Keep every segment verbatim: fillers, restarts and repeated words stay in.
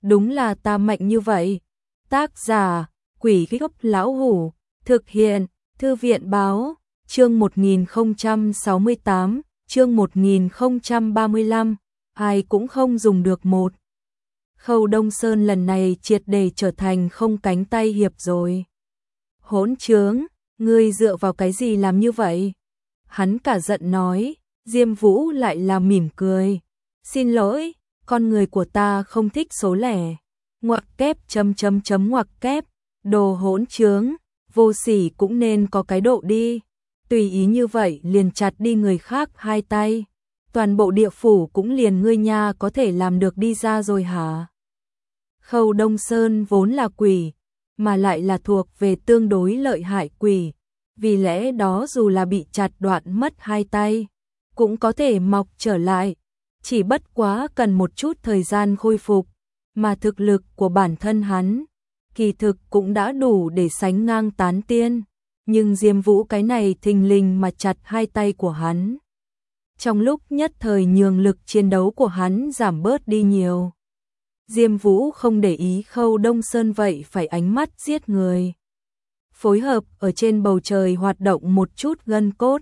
đúng là ta mạnh như vậy. Tác giả, Quỷ Gốc Lão Hủ, thực hiện, Thư viện báo, chương một nghìn không trăm sáu mươi tám, chương một nghìn không trăm ba mươi lăm, ai cũng không dùng được một. Khâu Đông Sơn lần này triệt để trở thành không cánh tay hiệp rồi. Hỗn trướng, ngươi dựa vào cái gì làm như vậy? Hắn cả giận nói, Diêm Vũ lại là mỉm cười. Xin lỗi, con người của ta không thích số lẻ. Ngoặc kép chấm chấm chấm ngoặc kép, đồ hỗn trướng, vô sỉ cũng nên có cái độ đi. Tùy ý như vậy liền chặt đi người khác hai tay. Toàn bộ địa phủ cũng liền ngươi nha có thể làm được đi ra rồi hả? Khâu Đông Sơn vốn là quỷ, mà lại là thuộc về tương đối lợi hại quỷ. Vì lẽ đó dù là bị chặt đoạn mất hai tay, cũng có thể mọc trở lại. Chỉ bất quá cần một chút thời gian khôi phục, mà thực lực của bản thân hắn, kỳ thực cũng đã đủ để sánh ngang tán tiên. Nhưng Diêm Vũ cái này thình lình mà chặt hai tay của hắn. Trong lúc nhất thời nhường lực chiến đấu của hắn giảm bớt đi nhiều. Diêm Vũ không để ý Khâu Đông Sơn vậy phải ánh mắt giết người. Phối hợp ở trên bầu trời hoạt động một chút gân cốt.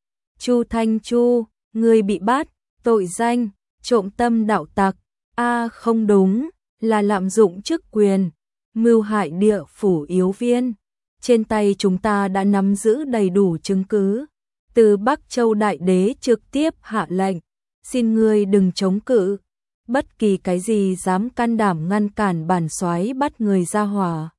Chu Thanh Chu, ngươi bị bắt, tội danh, trộm tâm đạo tặc. A à, không đúng, là lạm dụng chức quyền, mưu hại địa phủ yếu viên. Trên tay chúng ta đã nắm giữ đầy đủ chứng cứ. Từ Bắc Châu Đại Đế trực tiếp hạ lệnh, xin ngươi đừng chống cự. Bất kỳ cái gì dám can đảm ngăn cản bản soái bắt người ra hỏa.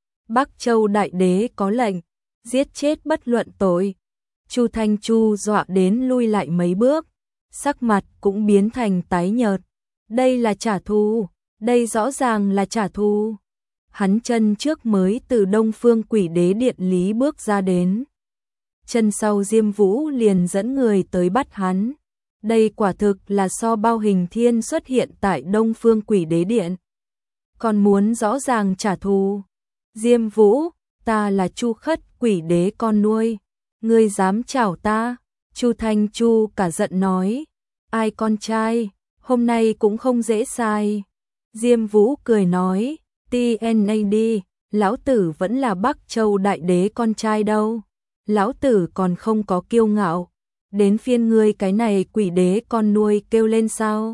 Bắc Châu Đại Đế có lệnh, giết chết bất luận tội. Chu Thanh Chu dọa đến lui lại mấy bước, sắc mặt cũng biến thành tái nhợt. Đây là trả thù, đây rõ ràng là trả thù. Hắn chân trước mới từ Đông Phương Quỷ Đế Điện lý bước ra đến. Chân sau Diêm Vũ liền dẫn người tới bắt hắn. Đây quả thực là so Bao Hình Thiên xuất hiện tại Đông Phương Quỷ Đế Điện. Còn muốn rõ ràng trả thù. Diêm Vũ, ta là Chu Khất Quỷ Đế con nuôi. Ngươi dám chảo ta? Chu Thanh Chu cả giận nói. Ai con trai, hôm nay cũng không dễ sai. Diêm Vũ cười nói. tê en a đê, lão tử vẫn là Bắc Châu Đại Đế con trai đâu. Lão tử còn không có kiêu ngạo. Đến phiên ngươi cái này quỷ đế con nuôi kêu lên sao?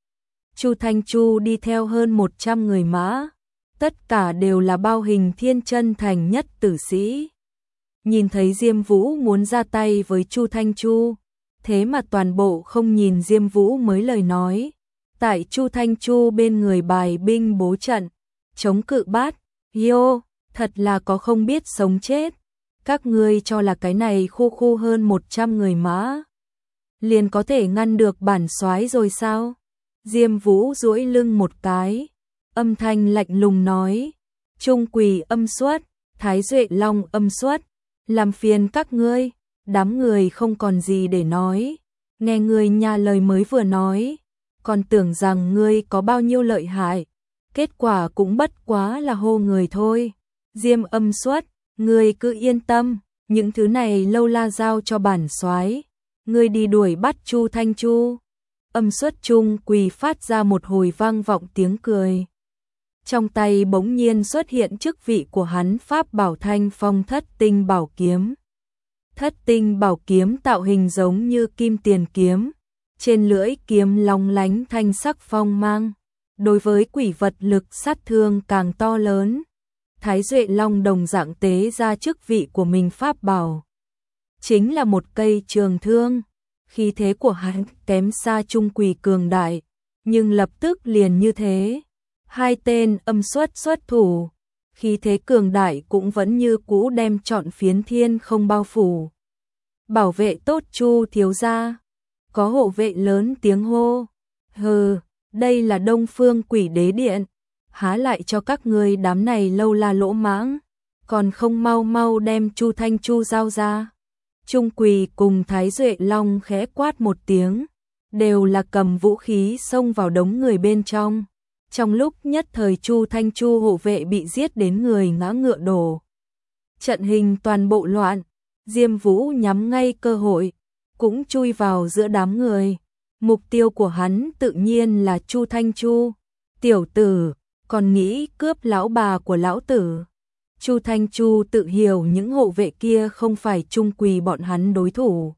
Chu Thanh Chu đi theo hơn một trăm người mã. Tất cả đều là Bao Hình Thiên chân thành nhất tử sĩ. Nhìn thấy Diêm Vũ muốn ra tay với Chu Thanh Chu, thế mà toàn bộ không nhìn Diêm Vũ mới lời nói. Tại Chu Thanh Chu bên người bài binh bố trận, chống cự bát, yo, thật là có không biết sống chết. Các ngươi cho là cái này khu khu hơn một trăm người mã liền có thể ngăn được bản soái rồi sao? Diêm Vũ duỗi lưng một cái, âm thanh lạnh lùng nói, Trung Quỳ âm xuất, Thái Duệ Long âm xuất, làm phiền các ngươi. Đám người không còn gì để nói, nghe ngươi nhà lời mới vừa nói, còn tưởng rằng ngươi có bao nhiêu lợi hại, kết quả cũng bất quá là hô người thôi. Diêm âm xuất, ngươi cứ yên tâm, những thứ này lâu la giao cho bản soái, ngươi đi đuổi bắt Chu Thanh Chu. Âm xuất Trung Quỳ phát ra một hồi vang vọng tiếng cười. Trong tay bỗng nhiên xuất hiện chức vị của hắn pháp bảo Thanh Phong Thất Tinh Bảo Kiếm. Thất Tinh Bảo Kiếm tạo hình giống như kim tiền kiếm, trên lưỡi kiếm long lánh thanh sắc phong mang, đối với quỷ vật lực sát thương càng to lớn. Thái Duệ Long đồng dạng tế ra chức vị của mình pháp bảo, chính là một cây trường thương. Khí thế của hắn kém xa Trung Quỳ cường đại, nhưng lập tức liền như thế, hai tên âm xuất xuất thủ, khí thế cường đại cũng vẫn như cũ đem trọn phiến thiên không bao phủ. Bảo vệ tốt Chu thiếu gia. Có hộ vệ lớn tiếng hô. Hừ, đây là Đông Phương Quỷ Đế Điện, há lại cho các ngươi đám này lâu la lỗ mãng, còn không mau mau đem Chu Thanh Chu giao ra. Trung Quỳ cùng Thái Duệ Long khẽ quát một tiếng, đều là cầm vũ khí xông vào đống người bên trong. Trong lúc nhất thời Chu Thanh Chu hộ vệ bị giết đến người ngã ngựa đổ. Trận hình toàn bộ loạn, Diêm Vũ nhắm ngay cơ hội, cũng chui vào giữa đám người. Mục tiêu của hắn tự nhiên là Chu Thanh Chu. Tiểu tử, còn nghĩ cướp lão bà của lão tử. Chu Thanh Chu tự hiểu những hộ vệ kia không phải Trung Quỳ bọn hắn đối thủ.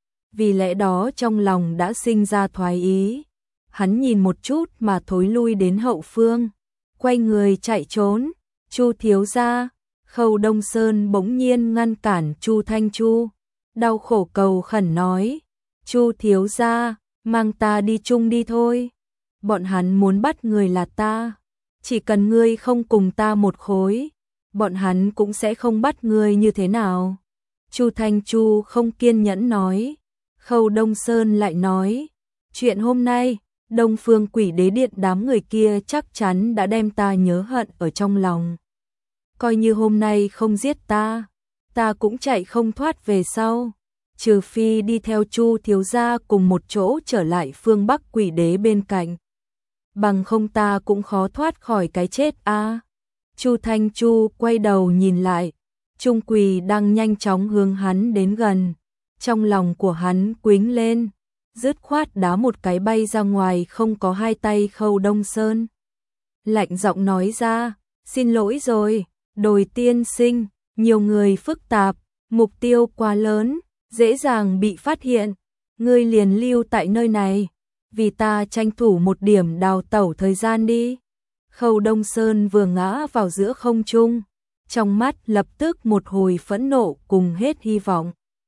Vì lẽ đó trong lòng đã sinh ra thoái ý. Hắn nhìn một chút mà thối lui đến hậu phương, quay người chạy trốn. Chu thiếu gia, Khâu Đông Sơn bỗng nhiên ngăn cản Chu Thanh Chu, đau khổ cầu khẩn nói: Chu thiếu gia, mang ta đi chung đi thôi. Bọn hắn muốn bắt người là ta, chỉ cần ngươi không cùng ta một khối, bọn hắn cũng sẽ không bắt ngươi như thế nào. Chu Thanh Chu không kiên nhẫn nói. Khâu Đông Sơn lại nói: chuyện hôm nay, Đông Phương Quỷ Đế Điện đám người kia chắc chắn đã đem ta nhớ hận ở trong lòng. Coi như hôm nay không giết ta, ta cũng chạy không thoát về sau, trừ phi đi theo Chu thiếu gia cùng một chỗ trở lại phương Bắc Quỷ Đế bên cạnh. Bằng không ta cũng khó thoát khỏi cái chết a. À. Chu Thanh Chu quay đầu nhìn lại, Trung Quỳ đang nhanh chóng hướng hắn đến gần. Trong lòng của hắn quĩnh lên, dứt khoát đá một cái bay ra ngoài không có hai tay Khâu Đông Sơn. Lạnh giọng nói ra: xin lỗi rồi, Đồi tiên sinh, nhiều người phức tạp, mục tiêu quá lớn, dễ dàng bị phát hiện. Ngươi liền lưu tại nơi này, vì ta tranh thủ một điểm đào tẩu thời gian đi. Khâu Đông Sơn vừa ngã vào giữa không trung, trong mắt lập tức một hồi phẫn nộ cùng hết hy vọng.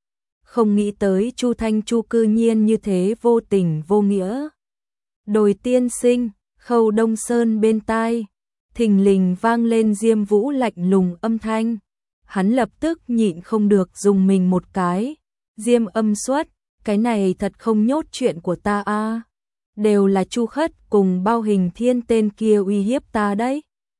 Không nghĩ tới Chu Thanh Chu cư nhiên như thế vô tình vô nghĩa. Đồi tiên sinh, Khâu Đông Sơn bên tai, thình lình vang lên Diêm Vũ lạnh lùng âm thanh. Hắn lập tức nhịn không được dùng mình một cái. Diêm âm xuất, cái này thật không nhốt chuyện của ta a. À. Đều là Chu Khất cùng Bao Hình Thiên tên kia uy hiếp ta đấy.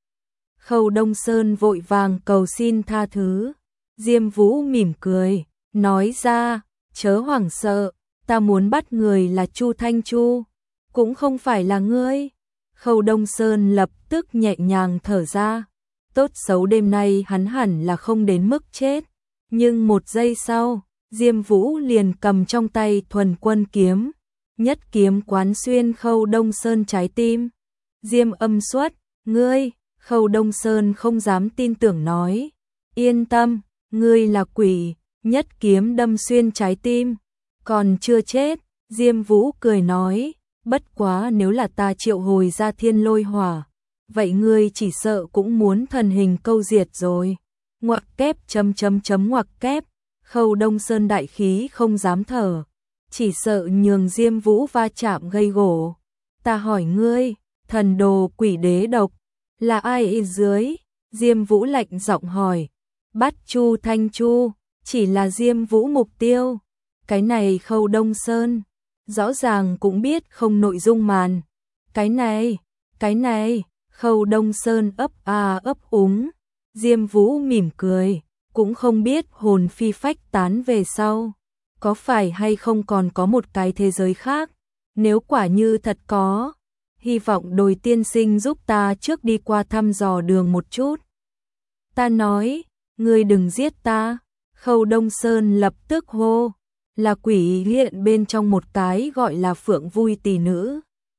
Khâu Đông Sơn vội vàng cầu xin tha thứ. Diêm Vũ mỉm cười, nói ra: chớ hoảng sợ, ta muốn bắt người là Chu Thanh Chu, cũng không phải là ngươi. Khâu Đông Sơn lập tức nhẹ nhàng thở ra. Tốt xấu đêm nay hắn hẳn là không đến mức chết. Nhưng một giây sau, Diêm Vũ liền cầm trong tay Thuần Quân kiếm, nhất kiếm quán xuyên Khâu Đông Sơn trái tim. Diêm âm xuất, ngươi, Khâu Đông Sơn không dám tin tưởng nói: yên tâm, ngươi là quỷ. Nhất kiếm đâm xuyên trái tim, còn chưa chết. Diêm Vũ cười nói: bất quá nếu là ta triệu hồi ra thiên lôi hỏa, vậy ngươi chỉ sợ cũng muốn thần hình câu diệt rồi. Ngoặc kép chấm chấm chấm ngoặc kép. Khâu Đông Sơn đại khí không dám thở, chỉ sợ nhường Diêm Vũ va chạm gây gổ. Ta hỏi ngươi, thần đồ quỷ đế độc là ai dưới? Diêm Vũ lạnh giọng hỏi. Bắt Chu Thanh Chu, chỉ là Diêm Vũ mục tiêu. Cái này Khâu Đông Sơn rõ ràng cũng biết không nội dung màn. Cái này, cái này, Khâu Đông Sơn ấp a ấp úng. Diêm Vũ mỉm cười, cũng không biết hồn phi phách tán về sau, có phải hay không còn có một cái thế giới khác. Nếu quả như thật có, hy vọng Đồi tiên sinh giúp ta trước đi qua thăm dò đường một chút. Ta nói, ngươi đừng giết ta. Khâu Đông Sơn lập tức hô. Là quỷ hiện bên trong một cái gọi là Phượng Vui tỷ nữ.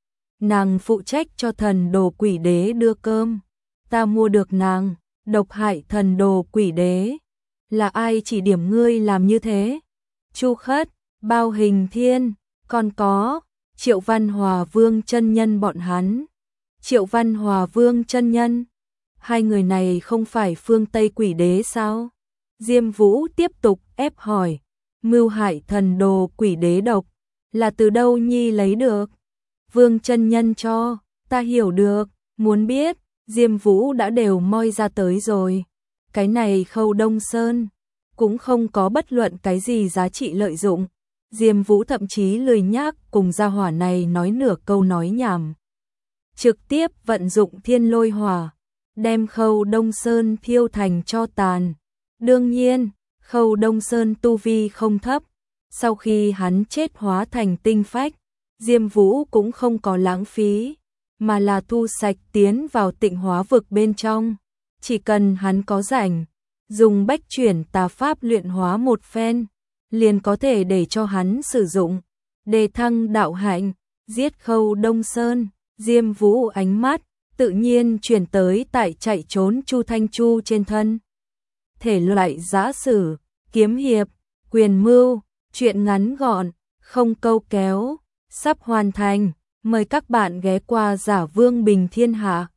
Nàng phụ trách cho thần đồ quỷ đế đưa cơm. Ta mua được nàng, độc hại thần đồ quỷ đế. Là ai chỉ điểm ngươi làm như thế? Chu Khất, Bao Hình Thiên, còn có Triệu Văn Hòa Vương chân nhân bọn hắn. Triệu Văn Hòa Vương chân nhân, hai người này không phải phương Tây quỷ đế sao? Diêm Vũ tiếp tục ép hỏi. Mưu hại thần đồ quỷ đế độc là từ đâu nhi lấy được? Vương chân nhân cho, ta hiểu được, muốn biết. Diêm Vũ đã đều moi ra tới rồi. Cái này Khâu Đông Sơn cũng không có bất luận cái gì giá trị lợi dụng. Diêm Vũ thậm chí lười nhác cùng gia hỏa này nói nửa câu nói nhảm. Trực tiếp vận dụng thiên lôi hỏa, đem Khâu Đông Sơn thiêu thành tro tàn. Đương nhiên, Khâu Đông Sơn tu vi không thấp. Sau khi hắn chết hóa thành tinh phách, Diêm Vũ cũng không có lãng phí, mà là thu sạch tiến vào tịnh hóa vực bên trong. Chỉ cần hắn có rảnh, dùng bách chuyển tà pháp luyện hóa một phen, liền có thể để cho hắn sử dụng, đề thăng đạo hạnh, giết Khâu Đông Sơn. Diêm Vũ ánh mắt tự nhiên chuyển tới tại chạy trốn Chu Thanh Chu trên thân. Thể loại giã sử, kiếm hiệp, quyền mưu, truyện ngắn gọn, không câu kéo, sắp hoàn thành. Mời các bạn ghé qua Giả Vương Bình Thiên Hạ.